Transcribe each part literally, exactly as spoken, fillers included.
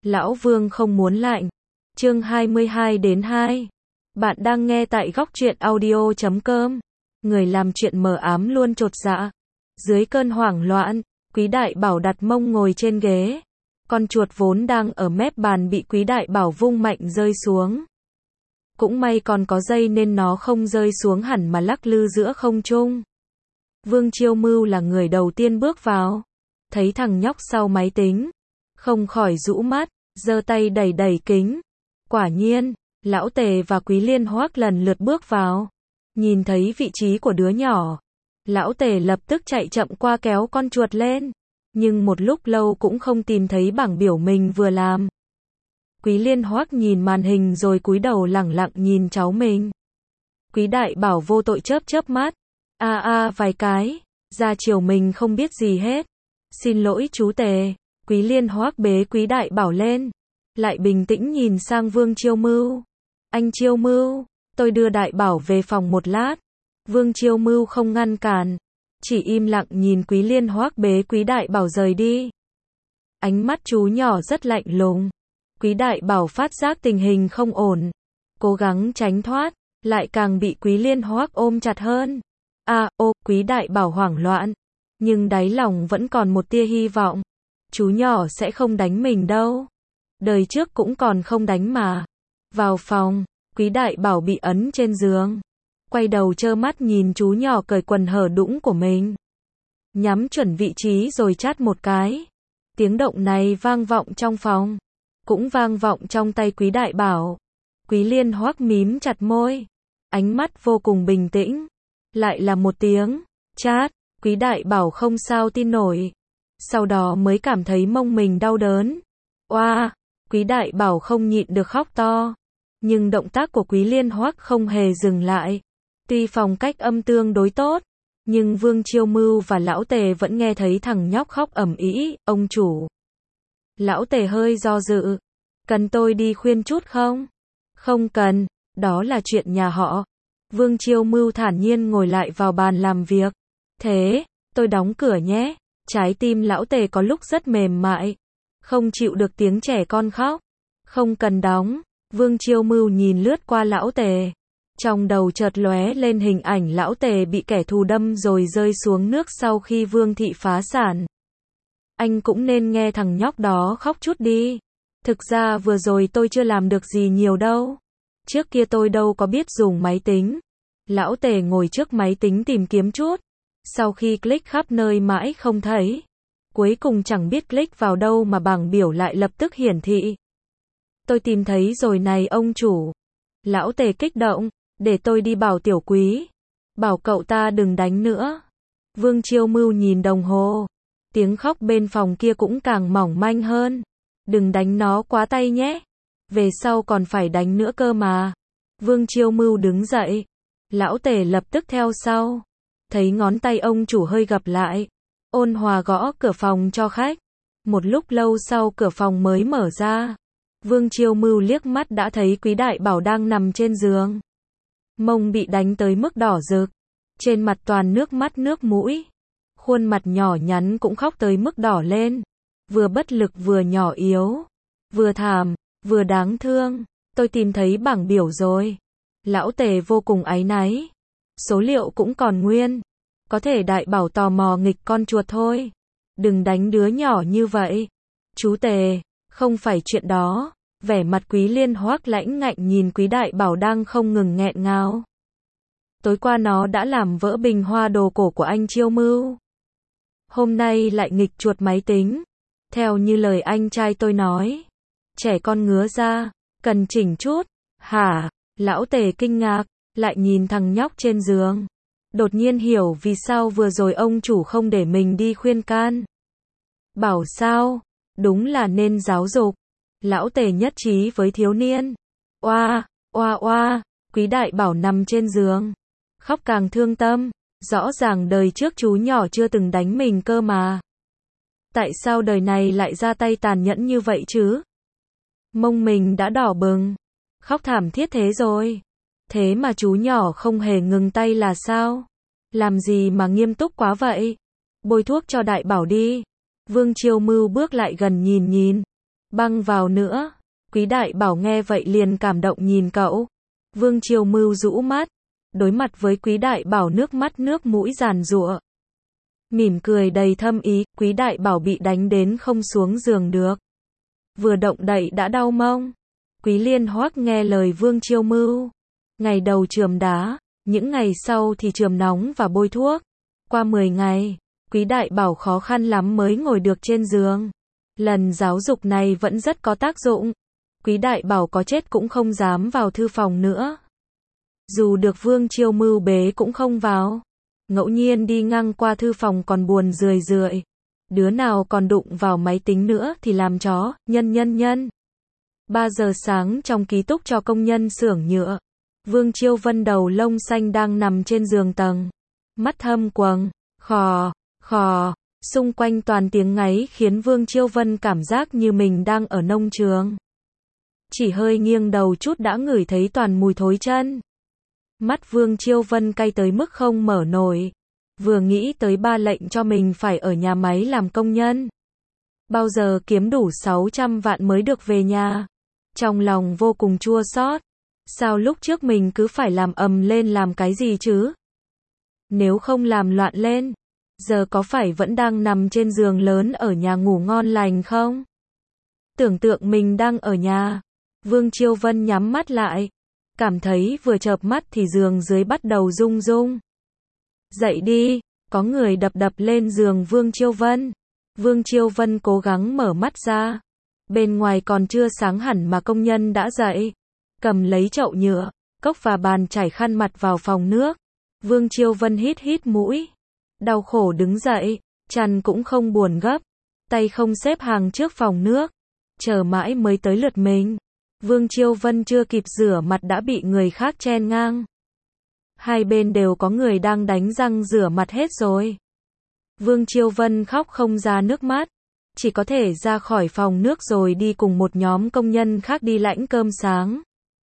Lão Vương không muốn lạnh. Chương hai mươi hai đến hai. Bạn đang nghe tại góc truyện audio chấm com. Người làm chuyện mờ ám luôn chột dạ. Dưới cơn hoảng loạn, Quý Đại Bảo đặt mông ngồi trên ghế. Con chuột vốn đang ở mép bàn bị Quý Đại Bảo vung mạnh rơi xuống. Cũng may còn có dây nên nó không rơi xuống hẳn mà lắc lư giữa không trung. Vương Chiêu Mưu là người đầu tiên bước vào. Thấy thằng nhóc sau máy tính, không khỏi rũ mắt, giơ tay đẩy đẩy kính. Quả nhiên, Lão Tề và Quý Liên Hoắc lần lượt bước vào. Nhìn thấy vị trí của đứa nhỏ, Lão Tề lập tức chạy chậm qua kéo con chuột lên. Nhưng một lúc lâu cũng không tìm thấy bảng biểu mình vừa làm. Quý Liên Hoắc nhìn màn hình rồi cúi đầu lẳng lặng nhìn cháu mình. Quý Đại Bảo vô tội chớp chớp mắt. A a vài cái, ra chiều mình không biết gì hết. Xin lỗi chú Tề. Quý Liên Hoắc bế Quý Đại Bảo lên, lại bình tĩnh nhìn sang Vương Chiêu Mưu. Anh Chiêu Mưu, tôi đưa Đại Bảo về phòng một lát. Vương Chiêu Mưu không ngăn cản, chỉ im lặng nhìn Quý Liên Hoắc bế Quý Đại Bảo rời đi. Ánh mắt chú nhỏ rất lạnh lùng. Quý Đại Bảo phát giác tình hình không ổn, cố gắng tránh thoát, lại càng bị Quý Liên Hoắc ôm chặt hơn. À, ô, Quý Đại Bảo hoảng loạn, nhưng đáy lòng vẫn còn một tia hy vọng. Chú nhỏ sẽ không đánh mình đâu. Đời trước cũng còn không đánh mà. Vào phòng, Quý Đại Bảo bị ấn trên giường. Quay đầu trơ mắt nhìn chú nhỏ cởi quần hở đũng của mình. Nhắm chuẩn vị trí rồi chát một cái. Tiếng động này vang vọng trong phòng, cũng vang vọng trong tay Quý Đại Bảo. Quý Liên Hoắc mím chặt môi, ánh mắt vô cùng bình tĩnh. Lại là một tiếng chát. Quý Đại Bảo không sao tin nổi. Sau đó mới cảm thấy mông mình đau đớn. Oa, Quý Đại Bảo không nhịn được khóc to. Nhưng động tác của Quý Liên Hoắc không hề dừng lại. Tuy phòng cách âm tương đối tốt, nhưng Vương Chiêu Mưu và Lão Tề vẫn nghe thấy thằng nhóc khóc ầm ĩ. Ông chủ. Lão Tề hơi do dự. Cần tôi đi khuyên chút không? Không cần, đó là chuyện nhà họ. Vương Chiêu Mưu thản nhiên ngồi lại vào bàn làm việc. Thế, tôi đóng cửa nhé. Trái tim Lão Tề có lúc rất mềm mại, không chịu được tiếng trẻ con khóc. Không cần đóng. Vương Chiêu Mưu nhìn lướt qua Lão Tề. Trong đầu chợt lóe lên hình ảnh Lão Tề bị kẻ thù đâm rồi rơi xuống nước sau khi Vương thị phá sản. Anh cũng nên nghe thằng nhóc đó khóc chút đi. Thực ra vừa rồi tôi chưa làm được gì nhiều đâu. Trước kia tôi đâu có biết dùng máy tính. Lão Tề ngồi trước máy tính tìm kiếm chút. Sau khi click khắp nơi mãi không thấy. Cuối cùng chẳng biết click vào đâu mà bảng biểu lại lập tức hiển thị. Tôi tìm thấy rồi này ông chủ. Lão Tề kích động. Để tôi đi bảo Tiểu Quý. Bảo cậu ta đừng đánh nữa. Vương Chiêu Mưu nhìn đồng hồ. Tiếng khóc bên phòng kia cũng càng mỏng manh hơn. Đừng đánh nó quá tay nhé. Về sau còn phải đánh nữa cơ mà. Vương Chiêu Mưu đứng dậy. Lão Tề lập tức theo sau. Thấy ngón tay ông chủ hơi gập lại. Ôn hòa gõ cửa phòng cho khách. Một lúc lâu sau cửa phòng mới mở ra. Vương Chiêu Mưu liếc mắt đã thấy Quý Đại Bảo đang nằm trên giường. Mông bị đánh tới mức đỏ rực. Trên mặt toàn nước mắt nước mũi. Khuôn mặt nhỏ nhắn cũng khóc tới mức đỏ lên. Vừa bất lực vừa nhỏ yếu. Vừa thảm, vừa đáng thương. Tôi tìm thấy bảng biểu rồi. Lão Tề vô cùng áy náy. Số liệu cũng còn nguyên. Có thể Đại Bảo tò mò nghịch con chuột thôi. Đừng đánh đứa nhỏ như vậy. Chú Tề, không phải chuyện đó. Vẻ mặt Quý Liên Hoắc lãnh ngạnh nhìn Quý Đại Bảo đang không ngừng nghẹn ngào. Tối qua nó đã làm vỡ bình hoa đồ cổ của anh Chiêu Mưu. Hôm nay lại nghịch chuột máy tính. Theo như lời anh trai tôi nói. Trẻ con ngứa ra, cần chỉnh chút. Hả? Lão Tề kinh ngạc, lại nhìn thằng nhóc trên giường. Đột nhiên hiểu vì sao vừa rồi ông chủ không để mình đi khuyên can. Bảo sao? Đúng là nên giáo dục. Lão Tề nhất trí với thiếu niên. Oa, oa oa, Quý Đại Bảo nằm trên giường. Khóc càng thương tâm. Rõ ràng đời trước chú nhỏ chưa từng đánh mình cơ mà. Tại sao đời này lại ra tay tàn nhẫn như vậy chứ? Mông mình đã đỏ bừng. Khóc thảm thiết thế rồi. Thế mà chú nhỏ không hề ngừng tay là sao? Làm gì mà nghiêm túc quá vậy? Bôi thuốc cho Đại Bảo đi. Vương Chiêu Mưu bước lại gần nhìn nhìn. băng vào nữa. Quý đại bảo nghe vậy liền cảm động nhìn cậu. Vương Chiêu Mưu rũ mắt, đối mặt với Quý đại bảo nước mắt nước mũi giàn giụa. Mỉm cười đầy thâm ý, Quý đại bảo bị đánh đến không xuống giường được. Vừa động đậy đã đau mông. Quý Liên Hoắc nghe lời Vương Chiêu Mưu. Ngày đầu chườm đá, những ngày sau thì chườm nóng và bôi thuốc. Qua mười ngày, Quý đại bảo khó khăn lắm mới ngồi được trên giường. Lần giáo dục này vẫn rất có tác dụng. Quý đại bảo có chết cũng không dám vào thư phòng nữa. Dù được Vương Chiêu Mưu bế cũng không vào. Ngẫu nhiên đi ngang qua thư phòng còn buồn rười rượi. Đứa nào còn đụng vào máy tính nữa thì làm chó, nhân nhân nhân. ba giờ sáng trong ký túc cho công nhân xưởng nhựa. Vương Chiêu Vân đầu lông xanh đang nằm trên giường tầng. Mắt thâm quầng, khò, khò. Xung quanh toàn tiếng ngáy khiến Vương Chiêu Vân cảm giác như mình đang ở nông trường. Chỉ hơi nghiêng đầu chút đã ngửi thấy toàn mùi thối chân. Mắt Vương Chiêu Vân cay tới mức không mở nổi. Vừa nghĩ tới ba lệnh cho mình phải ở nhà máy làm công nhân. Bao giờ kiếm đủ sáu trăm vạn mới được về nhà. Trong lòng vô cùng chua xót. Sao lúc trước mình cứ phải làm ầm lên làm cái gì chứ? Nếu không làm loạn lên, giờ có phải vẫn đang nằm trên giường lớn ở nhà ngủ ngon lành không? Tưởng tượng mình đang ở nhà. Vương Chiêu Vân nhắm mắt lại. Cảm thấy vừa chợp mắt thì giường dưới bắt đầu rung rung. Dậy đi, có người đập đập lên giường Vương Chiêu Vân. Vương Chiêu Vân cố gắng mở mắt ra. Bên ngoài còn chưa sáng hẳn mà công nhân đã dậy. Cầm lấy chậu nhựa, cốc và bàn chải khăn mặt vào phòng nước. Vương Chiêu Vân hít hít mũi. Đau khổ đứng dậy, chăn cũng không buồn gấp. Tay không xếp hàng trước phòng nước. Chờ mãi mới tới lượt mình. Vương Chiêu Vân chưa kịp rửa mặt đã bị người khác chen ngang. Hai bên đều có người đang đánh răng rửa mặt hết rồi. Vương Chiêu Vân khóc không ra nước mắt. Chỉ có thể ra khỏi phòng nước rồi đi cùng một nhóm công nhân khác đi lãnh cơm sáng.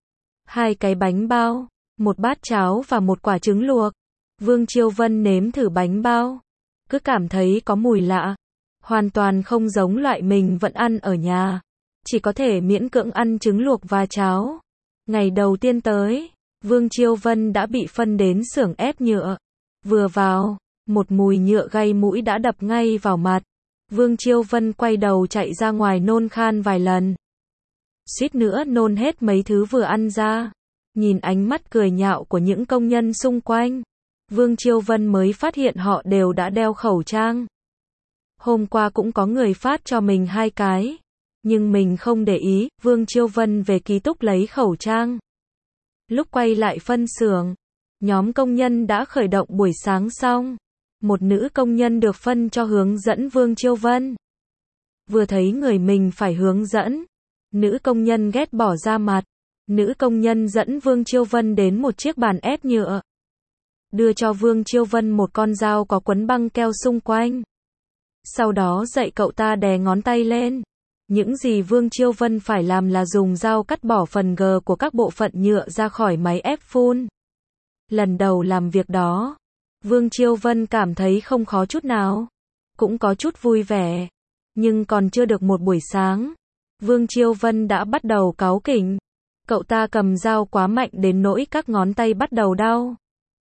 Hai cái bánh bao, một bát cháo và một quả trứng luộc. Vương Chiêu Vân nếm thử bánh bao. Cứ cảm thấy có mùi lạ. Hoàn toàn không giống loại mình vẫn ăn ở nhà. Chỉ có thể miễn cưỡng ăn trứng luộc và cháo. Ngày đầu tiên tới, Vương Chiêu Vân đã bị phân đến xưởng ép nhựa. Vừa vào, một mùi nhựa gây mũi đã đập ngay vào mặt. Vương Chiêu Vân quay đầu chạy ra ngoài nôn khan vài lần. Suýt nữa nôn hết mấy thứ vừa ăn ra. Nhìn ánh mắt cười nhạo của những công nhân xung quanh, Vương Chiêu Vân mới phát hiện họ đều đã đeo khẩu trang. Hôm qua cũng có người phát cho mình hai cái. Nhưng mình không để ý, Vương Chiêu Vân về ký túc lấy khẩu trang. Lúc quay lại phân xưởng, nhóm công nhân đã khởi động buổi sáng xong. Một nữ công nhân được phân cho hướng dẫn Vương Chiêu Vân. Vừa thấy người mình phải hướng dẫn, nữ công nhân ghét bỏ ra mặt. Nữ công nhân dẫn Vương Chiêu Vân đến một chiếc bàn ép nhựa. Đưa cho Vương Chiêu Vân một con dao có quấn băng keo xung quanh. Sau đó dạy cậu ta đè ngón tay lên. Những gì Vương Chiêu Vân phải làm là dùng dao cắt bỏ phần gờ của các bộ phận nhựa ra khỏi máy ép phun. Lần đầu làm việc đó, Vương Chiêu Vân cảm thấy không khó chút nào. Cũng có chút vui vẻ. Nhưng còn chưa được một buổi sáng, Vương Chiêu Vân đã bắt đầu cáu kỉnh. Cậu ta cầm dao quá mạnh đến nỗi các ngón tay bắt đầu đau.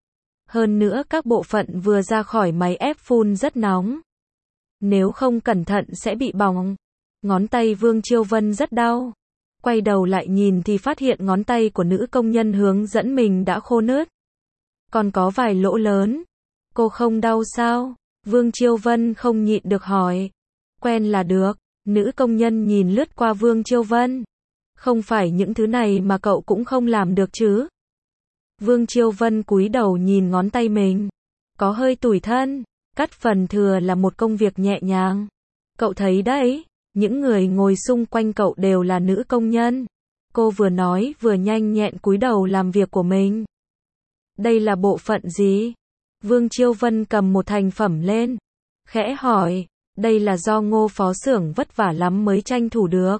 Hơn nữa các bộ phận vừa ra khỏi máy ép phun rất nóng. Nếu không cẩn thận sẽ bị bỏng. Ngón tay Vương Chiêu Vân rất đau. Quay đầu lại nhìn thì phát hiện ngón tay của nữ công nhân hướng dẫn mình đã khô nứt. Còn có vài lỗ lớn. Cô không đau sao? Vương Chiêu Vân không nhịn được hỏi. Quen là được. Nữ công nhân nhìn lướt qua Vương Chiêu Vân. Không phải những thứ này mà cậu cũng không làm được chứ? Vương Chiêu Vân cúi đầu nhìn ngón tay mình. Có hơi tủi thân. Cắt phần thừa là một công việc nhẹ nhàng. Cậu thấy đấy, những người ngồi xung quanh cậu đều là nữ công nhân. Cô vừa nói vừa nhanh nhẹn cúi đầu làm việc của mình. Đây là bộ phận gì? Vương Chiêu Vân cầm một thành phẩm lên. Khẽ hỏi, đây là do Ngô phó xưởng vất vả lắm mới tranh thủ được.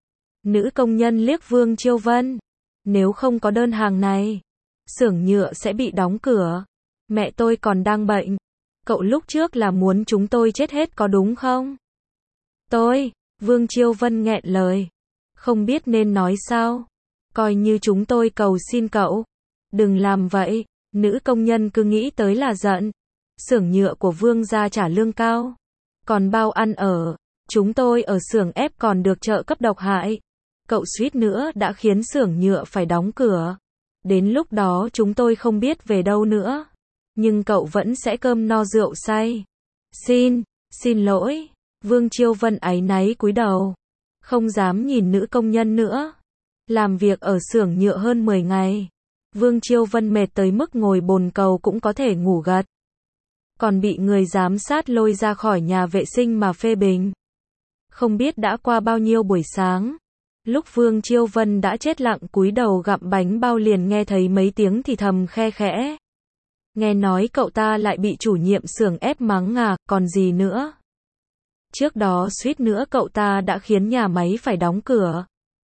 Nữ công nhân liếc Vương Chiêu Vân. Nếu không có đơn hàng này, xưởng nhựa sẽ bị đóng cửa. Mẹ tôi còn đang bệnh. Cậu lúc trước là muốn chúng tôi chết hết có đúng không? Tôi, Vương Chiêu Vân nghẹn lời. Không biết nên nói sao. Coi như chúng tôi cầu xin cậu. Đừng làm vậy. Nữ công nhân cứ nghĩ tới là giận. Xưởng nhựa của Vương gia trả lương cao. Còn bao ăn ở. Chúng tôi ở xưởng ép còn được trợ cấp độc hại. Cậu suýt nữa đã khiến xưởng nhựa phải đóng cửa. Đến lúc đó chúng tôi không biết về đâu nữa. Nhưng cậu vẫn sẽ cơm no rượu say. Xin, xin lỗi. Vương Chiêu Vân áy náy cúi đầu. Không dám nhìn nữ công nhân nữa. Làm việc ở xưởng nhựa hơn mười ngày. Vương Chiêu Vân mệt tới mức ngồi bồn cầu cũng có thể ngủ gật. Còn bị người giám sát lôi ra khỏi nhà vệ sinh mà phê bình. Không biết đã qua bao nhiêu buổi sáng. Lúc Vương Chiêu Vân đã chết lặng cúi đầu gặm bánh bao liền nghe thấy mấy tiếng thì thầm khe khẽ. Nghe nói cậu ta lại bị chủ nhiệm xưởng ép mắng à, còn gì nữa. Trước đó suýt nữa cậu ta đã khiến nhà máy phải đóng cửa.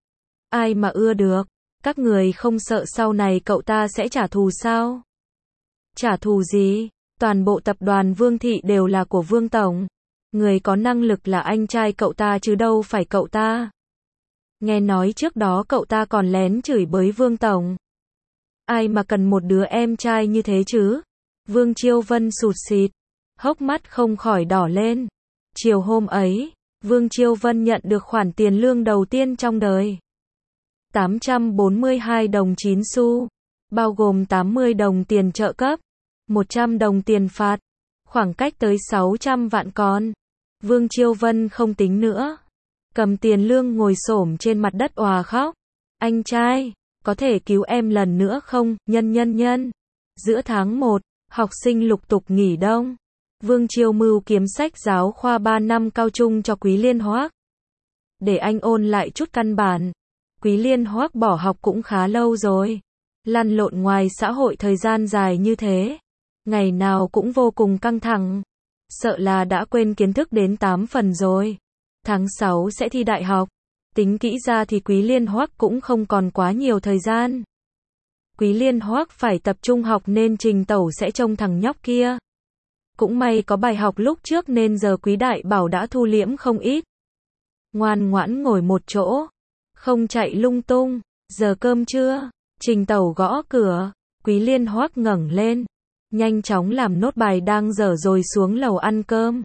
Ai mà ưa được, các người không sợ sau này cậu ta sẽ trả thù sao? Trả thù gì? Toàn bộ tập đoàn Vương Thị đều là của Vương Tổng. Người có năng lực là anh trai cậu ta chứ đâu phải cậu ta. Nghe nói trước đó cậu ta còn lén chửi bới Vương Tổng. Ai mà cần một đứa em trai như thế chứ? Vương Chiêu Vân sụt sịt, hốc mắt không khỏi đỏ lên. Chiều hôm ấy, Vương Chiêu Vân nhận được khoản tiền lương đầu tiên trong đời. tám trăm bốn mươi hai đồng chín xu, bao gồm tám mươi đồng tiền trợ cấp, một trăm đồng tiền phạt, khoảng cách tới sáu trăm vạn con. Vương Chiêu Vân không tính nữa. Cầm tiền lương ngồi xổm trên mặt đất òa khóc. Anh trai, có thể cứu em lần nữa không, nhân nhân nhân. Giữa tháng một, học sinh lục tục nghỉ đông. Vương Chiêu Mưu kiếm sách giáo khoa ba năm cao trung cho Quý Liên Hoác. Để anh ôn lại chút căn bản. Quý Liên Hoác bỏ học cũng khá lâu rồi. Lăn lộn ngoài xã hội thời gian dài như thế. Ngày nào cũng vô cùng căng thẳng. Sợ là đã quên kiến thức đến tám phần rồi. Tháng sáu sẽ thi đại học. Tính kỹ ra thì Quý Liên Hoác cũng không còn quá nhiều thời gian. Quý Liên Hoác phải tập trung học nên Trình Tẩu sẽ trông thằng nhóc kia. Cũng may có bài học lúc trước nên giờ Quý Đại Bảo đã thu liễm không ít. Ngoan ngoãn ngồi một chỗ. Không chạy lung tung. Giờ cơm trưa. Trình Tẩu gõ cửa. Quý Liên Hoác ngẩng lên. Nhanh chóng làm nốt bài đang dở rồi xuống lầu ăn cơm.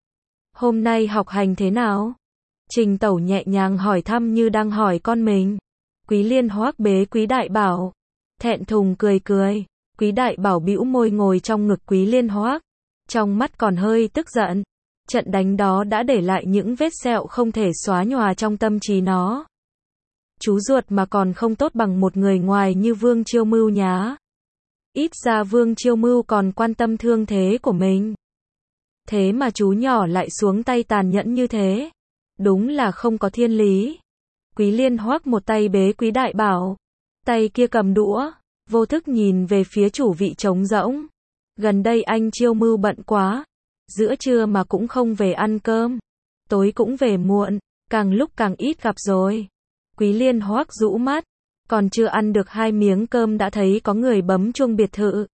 Hôm nay học hành thế nào? Trình Tẩu nhẹ nhàng hỏi thăm như đang hỏi con mình. Quý Liên Hoác bế Quý Đại Bảo. Thẹn thùng cười cười. Quý Đại Bảo bĩu môi ngồi trong ngực Quý Liên Hoác. Trong mắt còn hơi tức giận. Trận đánh đó đã để lại những vết sẹo không thể xóa nhòa trong tâm trí nó. Chú ruột mà còn không tốt bằng một người ngoài như Vương Chiêu Mưu nhá. Ít ra Vương Chiêu Mưu còn quan tâm thương thế của mình. Thế mà chú nhỏ lại xuống tay tàn nhẫn như thế. Đúng là không có thiên lý. Quý Liên Hoác một tay bế Quý Đại Bảo. Tay kia cầm đũa. Vô thức nhìn về phía chủ vị trống rỗng. Gần đây anh Chiêu Mưu bận quá. Giữa trưa mà cũng không về ăn cơm. Tối cũng về muộn. Càng lúc càng ít gặp rồi. Quý Liên Hoác rũ mắt. Còn chưa ăn được hai miếng cơm đã thấy có người bấm chuông biệt thự.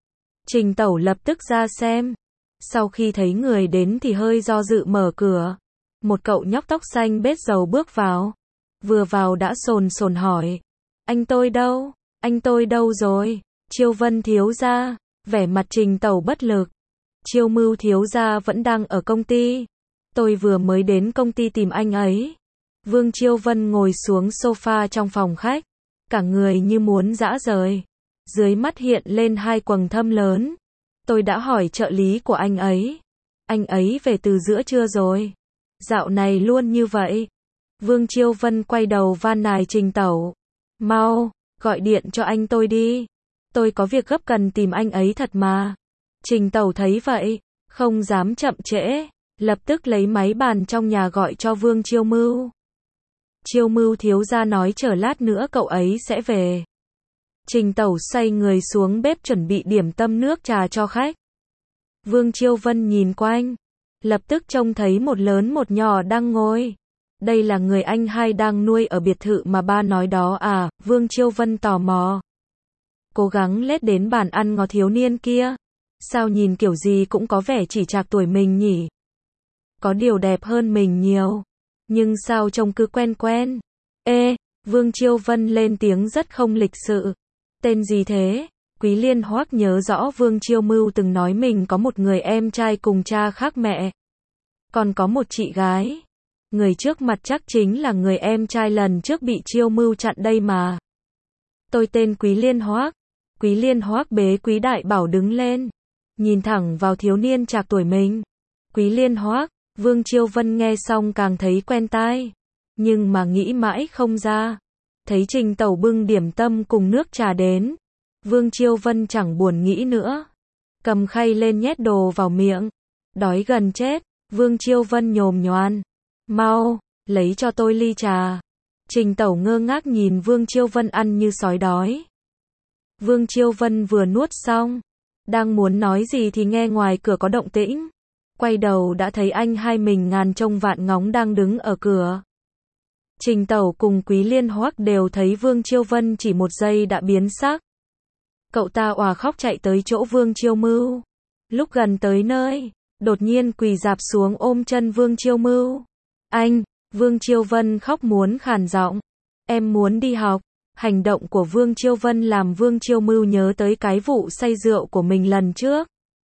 Trình Tẩu lập tức ra xem. Sau khi thấy người đến thì hơi do dự mở cửa. Một cậu nhóc tóc xanh bết dầu bước vào. Vừa vào đã sồn sồn hỏi. Anh tôi đâu? Anh tôi đâu rồi? Chiêu Vân thiếu gia. Vẻ mặt Trình Tẩu bất lực. Chiêu Mưu thiếu gia vẫn đang ở công ty. Tôi vừa mới đến công ty tìm anh ấy. Vương Chiêu Vân ngồi xuống sofa trong phòng khách. Cả người như muốn giã rời. Dưới mắt hiện lên hai quầng thâm lớn. Tôi đã hỏi trợ lý của anh ấy. Anh ấy về từ giữa trưa rồi. Dạo này luôn như vậy. Vương Chiêu Vân quay đầu van nài Trình Tẩu. Mau, gọi điện cho anh tôi đi. Tôi có việc gấp cần tìm anh ấy thật mà. Trình Tẩu thấy vậy, không dám chậm trễ. Lập tức lấy máy bàn trong nhà gọi cho Vương Chiêu Mưu. Chiêu Mưu thiếu gia nói chờ lát nữa cậu ấy sẽ về. Trình Tẩu xoay người xuống bếp chuẩn bị điểm tâm nước trà cho khách. Vương Chiêu Vân nhìn quanh. Lập tức trông thấy một lớn một nhỏ đang ngồi. Đây là người anh hai đang nuôi ở biệt thự mà ba nói đó à, Vương Chiêu Vân tò mò. Cố gắng lết đến bàn ăn ngó thiếu niên kia. Sao nhìn kiểu gì cũng có vẻ chỉ trạc tuổi mình nhỉ? Có điều đẹp hơn mình nhiều. Nhưng sao trông cứ quen quen. Ê, Vương Chiêu Vân lên tiếng rất không lịch sự. Tên gì thế? Quý Liên Hoắc nhớ rõ Vương Chiêu Mưu từng nói mình có một người em trai cùng cha khác mẹ. Còn có một chị gái. Người trước mặt chắc chính là người em trai lần trước bị Chiêu Mưu chặn đây mà. Tôi tên Quý Liên Hoắc. Quý Liên Hoắc bế Quý Đại Bảo đứng lên. Nhìn thẳng vào thiếu niên trạc tuổi mình. Quý Liên Hoắc, Vương Chiêu Vân nghe xong càng thấy quen tai. Nhưng mà nghĩ mãi không ra. Thấy Trình Tẩu bưng điểm tâm cùng nước trà đến. Vương Chiêu Vân chẳng buồn nghĩ nữa. Cầm khay lên nhét đồ vào miệng. Đói gần chết, Vương Chiêu Vân nhồm nhoàn. Mau, lấy cho tôi ly trà. Trình Tẩu ngơ ngác nhìn Vương Chiêu Vân ăn như sói đói. Vương Chiêu Vân vừa nuốt xong. Đang muốn nói gì thì nghe ngoài cửa có động tĩnh. Quay đầu đã thấy anh hai mình ngàn trông vạn ngóng đang đứng ở cửa. Trình Tẩu cùng Quý Liên Hoắc đều thấy Vương Chiêu Vân chỉ một giây đã biến sắc. Cậu ta òa khóc chạy tới chỗ Vương Chiêu Mưu. Lúc gần tới nơi, đột nhiên quỳ rạp xuống ôm chân Vương Chiêu Mưu. Anh, Vương Chiêu Vân khóc muốn khàn giọng. Em muốn đi học. Hành động của Vương Chiêu Vân làm Vương Chiêu Mưu nhớ tới cái vụ say rượu của mình lần trước.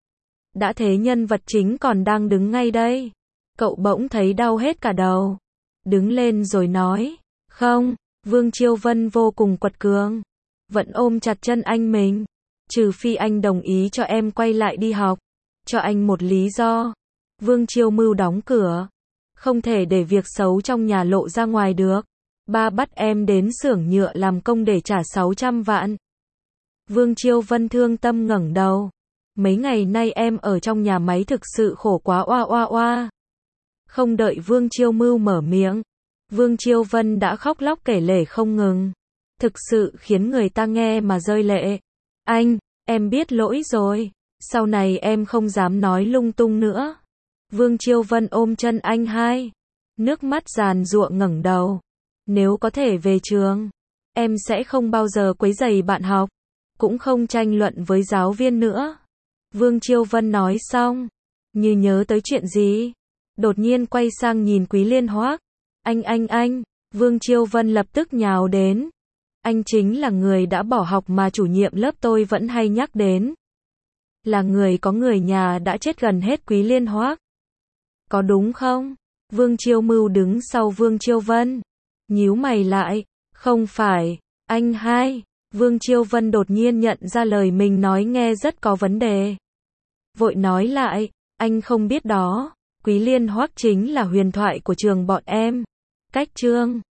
Đã thế nhân vật chính còn đang đứng ngay đây. Cậu bỗng thấy đau hết cả đầu. Đứng lên rồi nói. Không, Vương Chiêu Vân vô cùng quật cường. Vẫn ôm chặt chân anh mình. Trừ phi anh đồng ý cho em quay lại đi học. Cho anh một lý do. Vương Chiêu Mưu đóng cửa. Không thể để việc xấu trong nhà lộ ra ngoài được. Ba bắt em đến xưởng nhựa làm công để trả sáu trăm vạn. Vương Chiêu Vân thương tâm ngẩng đầu. Mấy ngày nay em ở trong nhà máy thực sự khổ quá oa oa oa. Không đợi Vương Chiêu Mưu mở miệng. Vương Chiêu Vân đã khóc lóc kể lể không ngừng. Thực sự khiến người ta nghe mà rơi lệ. Anh, em biết lỗi rồi. Sau này em không dám nói lung tung nữa. Vương Chiêu Vân ôm chân anh hai. Nước mắt giàn giụa ngẩng đầu. Nếu có thể về trường, em sẽ không bao giờ quấy rầy bạn học. Cũng không tranh luận với giáo viên nữa. Vương Chiêu Vân nói xong. Như nhớ tới chuyện gì. Đột nhiên quay sang nhìn Quý Liên Hoắc. Anh anh anh. Vương Chiêu Vân lập tức nhào đến. Anh chính là người đã bỏ học mà chủ nhiệm lớp tôi vẫn hay nhắc đến. Là người có người nhà đã chết gần hết Quý Liên Hoắc. Có đúng không? Vương Chiêu Mưu đứng sau Vương Chiêu Vân. Nhíu mày lại. Không phải. Anh hai. Vương Chiêu Vân đột nhiên nhận ra lời mình nói nghe rất có vấn đề. Vội nói lại. Anh không biết đó. Quý Liên Hoắc chính là huyền thoại của trường bọn em. Cách chương.